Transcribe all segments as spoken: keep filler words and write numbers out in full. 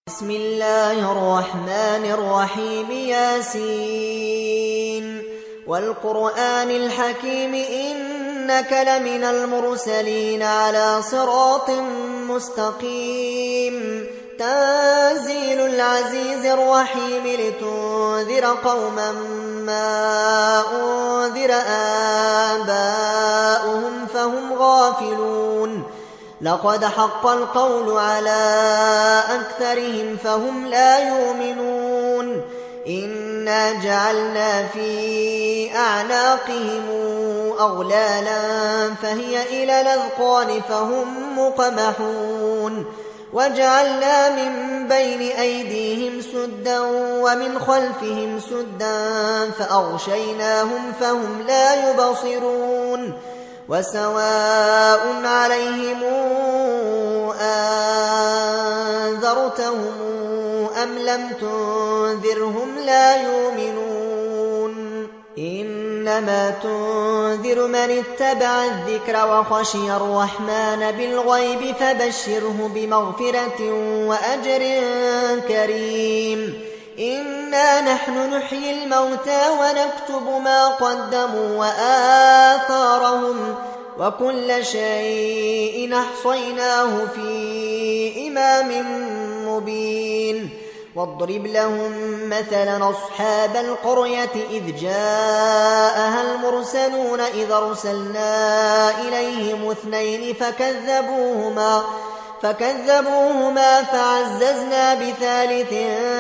بسم الله الرحمن الرحيم ياسين والقرآن الحكيم إنك لمن المرسلين على صراط مستقيم تنزيل العزيز الرحيم لتنذر قوما ما أنذر آباؤهم فهم غافلون لقد حق القول على أكثرهم فهم لا يؤمنون إنا جعلنا في أعناقهم أغلالا فهي إلى الأذقان فهم مقمحون وجعلنا من بين أيديهم سدا ومن خلفهم سدا فأغشيناهم فهم لا يبصرون وسواء عليهم أنذرتهم أم لم تنذرهم لا يؤمنون إنما تنذر من اتبع الذكر وخشي الرحمن بالغيب فبشره بمغفرة وأجر كريم إنا نحن نحيي الموتى ونكتب ما قدموا وآثارهم وكل شيء أحصيناه في إمام مبين واضرب لهم مثلا أصحاب القرية إذ جاءها المرسلون إذ أرسلنا إليهم اثنين فكذبوهما فكذبوهما فعززنا بثالث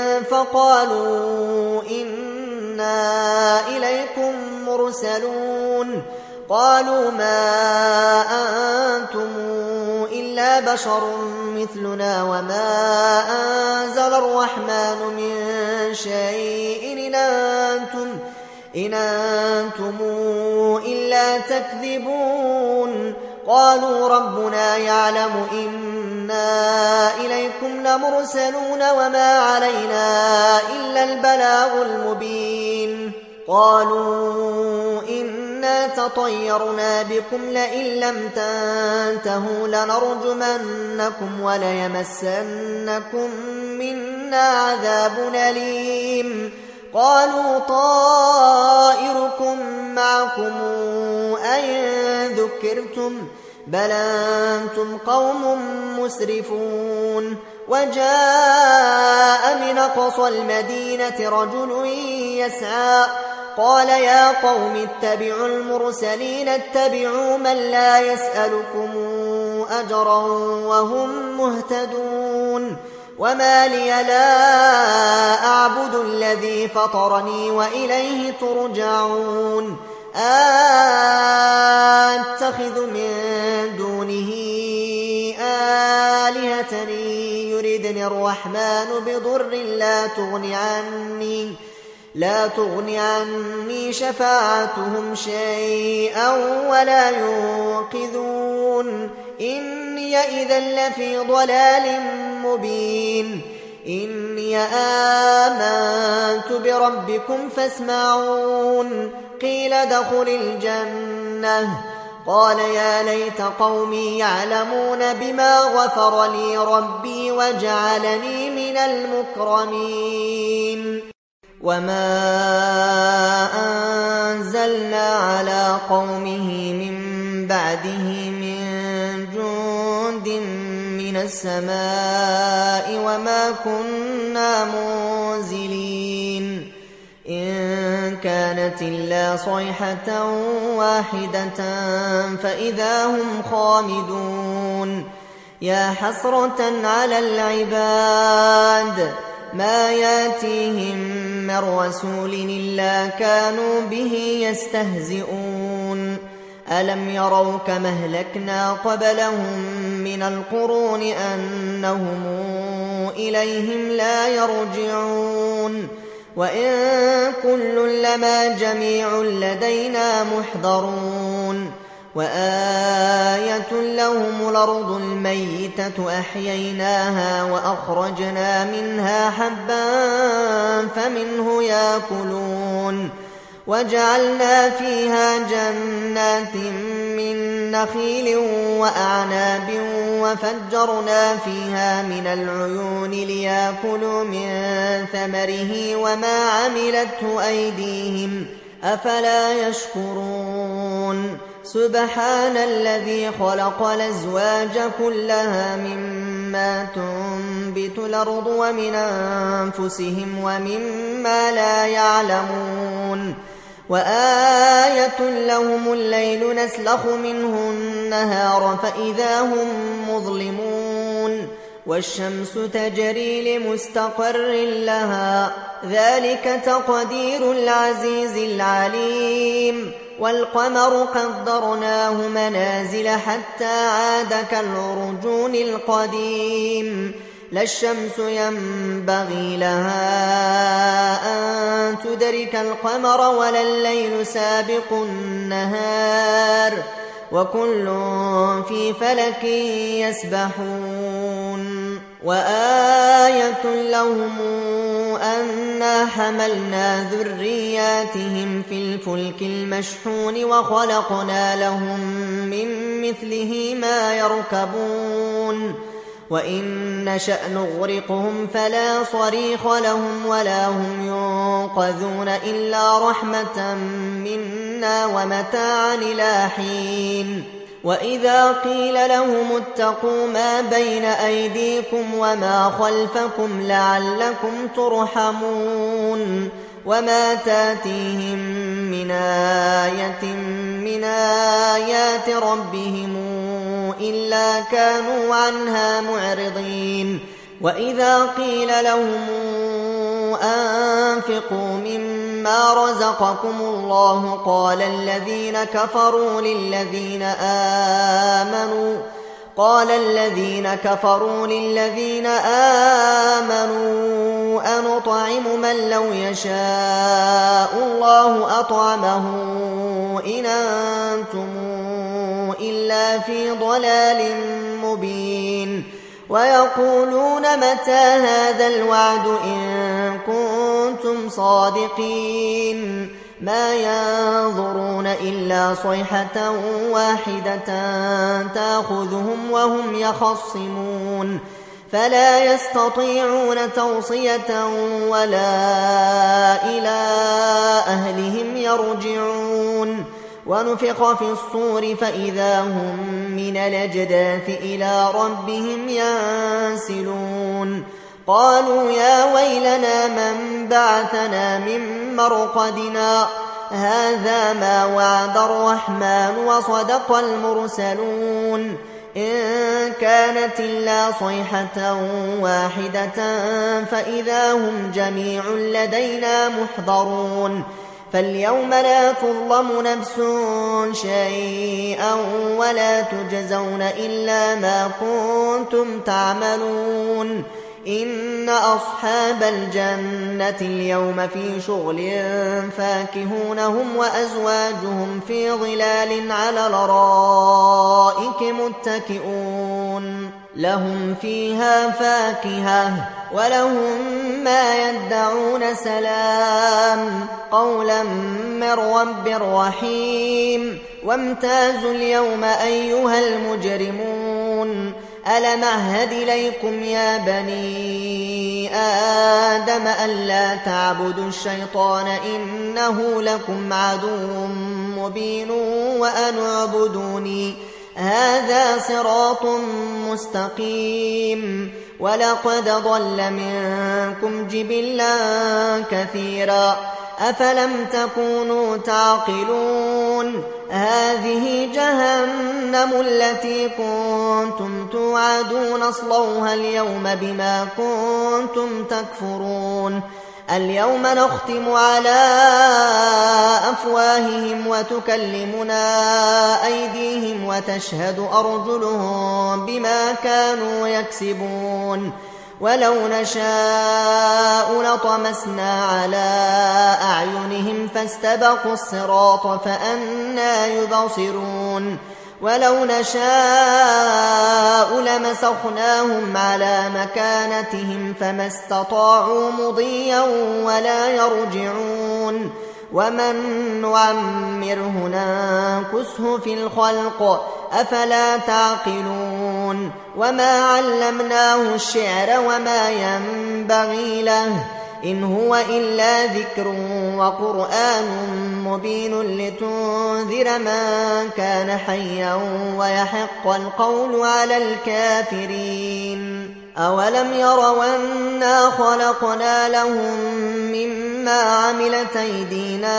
فقالوا إنا إليكم مرسلون قالوا ما أنتم إلا بشر مثلنا وما أنزل الرحمن من شيء إن أنتم, إن أنتم إلا تكذبون قالوا ربنا يعلم إنا إليكم لمرسلون وما علينا إلا البلاغ المبين قالوا إنا تطيرنا بكم لئن لم تنتهوا لنرجمنكم وليمسنكم منا عذاب أليم قالوا طائركم معكم أئن ذكرتم بل أنتم قوم مسرفون وجاء من أقصى المدينة رجل يسعى قال يا قوم اتبعوا المرسلين اتبعوا من لا يسألكم أجرا وهم مهتدون وما لي لا أعبد الذي فطرني وإليه ترجعون أتخذ من دونه آلهة يردني الرحمن بضر لا تغن عني لا تغن عني شفاعتهم شيئا ولا ينقذون إني إذا لفي ضلال مبين إني آمنت بربكم فاسمعون قيل ادخل الجنة قال يا ليت قومي يعلمون بما غفر لي ربي وجعلني من المكرمين وما أنزلنا على قومه من بعده من جند من السماء وما كنا منزلين إن كانت إلا صيحة واحدة فإذا هم خامدون يا حسرة على العباد ما ياتيهم من رسول إلا كانوا به يستهزئون ألم يروا كما أهلكنا قبلهم من القرون أنهم إليهم لا يرجعون وإن كل لما جميع لدينا محضرون وآية لهم الأرض الميتة أحييناها وأخرجنا منها حبا فمنه يأكلون وجعلنا فيها جنات من نخيل وأعناب وفجرنا فيها من العيون ليأكلوا من ثمره وما عملته أيديهم أفلا يشكرون سبحان الذي خلق الأزواج كلها مما تنبت الأرض ومن أنفسهم ومما لا يعلمون وآية لهم الليل نسلخ منه النهار فإذا هم مظلمون والشمس تجري لمستقر لها ذلك تقدير العزيز العليم والقمر قدرناه منازل حتى عاد كالعرجون القديم لا الشمس ينبغي لها أن تدرك القمر ولا الليل سابق النهار وكل في فلك يسبحون وآية لهم أنا حملنا ذرياتهم في الفلك المشحون وخلقنا لهم من مثله ما يركبون وإن نشأ نغرقهم فلا صريخ لهم ولا هم ينقذون إلا رحمة منا ومتاعا إلى حين وإذا قيل لهم اتقوا ما بين أيديكم وما خلفكم لعلكم ترحمون وما تاتيهم من آية من آيات ربهم إلا كانوا عنها معرضين وإذا قيل لهم أنفقوا مما رزقكم الله قال الذين كفروا للذين آمنوا قال الذين كفروا للذين آمنوا أنطعم من لو يشاء الله أطعمه إن أنتم إلا في ضلال مبين ويقولون متى هذا الوعد إن كنتم صادقين ما ينظرون إلا صيحة واحدة تأخذهم وهم يخصمون فلا يستطيعون توصية ولا إلى أهلهم يرجعون ونفخ في الصور فإذا هم من الأجداث إلى ربهم ينسلون قالوا يا ويلنا من بعثنا من مرقدنا هذا ما وعد الرحمن وصدق المرسلون إن كانت إلا صيحة واحدة فإذا هم جميع لدينا محضرون فاليوم لا تظلم نفس شيئا ولا تجزون إلا ما كنتم تعملون إن أصحاب الجنة اليوم في شغل فاكهون هم وأزواجهم في ظلال على الأرائك متكئون لهم فيها فاكهة ولهم ما يدعون سلام قولا من رب رحيم وامتازوا اليوم أيها المجرمون ألم أعهد إليكم يا بني آدم ألا تعبدوا الشيطان إنه لكم عدو مبين وأن اعبدوني هذا صراط مستقيم ولقد ضل منكم جبلا كثيرا أفلم تكونوا تعقلون هذه جهنم التي كنتم توعدون اصلوها اليوم بما كنتم تكفرون اليوم نختم على أفواههم وتكلمنا أيديهم وتشهد أرجلهم بما كانوا يكسبون ولو نشاء لطمسنا على أعينهم فاستبقوا الصراط فأنى يبصرون ولو نشاء لمسخناهم على مكانتهم فما استطاعوا مضيا ولا يرجعون ومن نعمره ننكسه في الخلق أفلا تعقلون وما علمناه الشعر وما ينبغي له إن هو إلا ذكر وقرآن مبين لتنذر من كان حيا ويحق القول على الكافرين أولم يروا أنا خلقنا لهم مما عملت أيدينا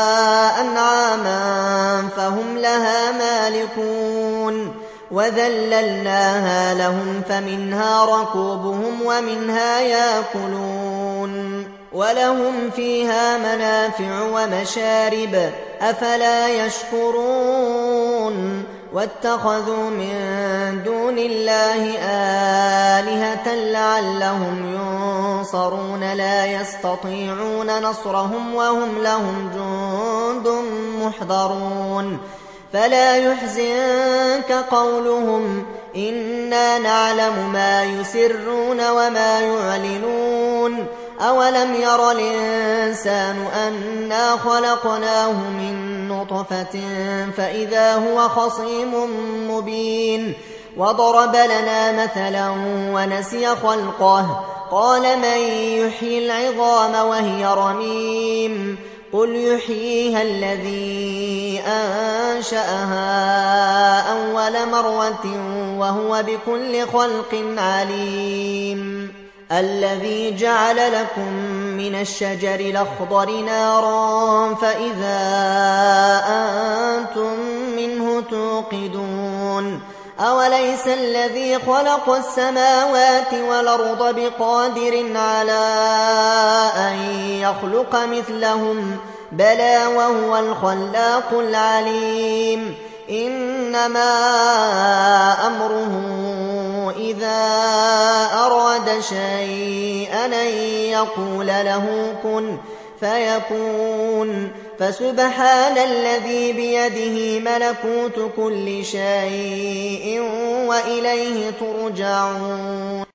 أنعاما فهم لها مالكون وذللناها لهم فمنها ركوبهم ومنها يأكلون ولهم فيها منافع ومشارب أفلا يشكرون واتخذوا من دون الله آلهة لعلهم ينصرون لا يستطيعون نصرهم وهم لهم جند محضرون فلا يحزنك قولهم إنا نعلم ما يسرون وما يعلنون أولم ير الإنسان أنا خلقناه من نطفة فإذا هو خصيم مبين وضرب لنا مثلا ونسي خلقه قال من يحيي العظام وهي رميم قل يحييها الذي أنشأها أول مرة وهو بكل خلق عليم الذي جعل لكم من الشجر الأخضر نارا فإذا أنتم منه توقدون أوليس الذي خلق السماوات والأرض بقادر على أن يخلق مثلهم بلى وهو الخلاق العليم إنما أمره إذا أراد شيئا أن يقول له كن فيكون فسبحان الذي بيده ملكوت كل شيء وإليه ترجعون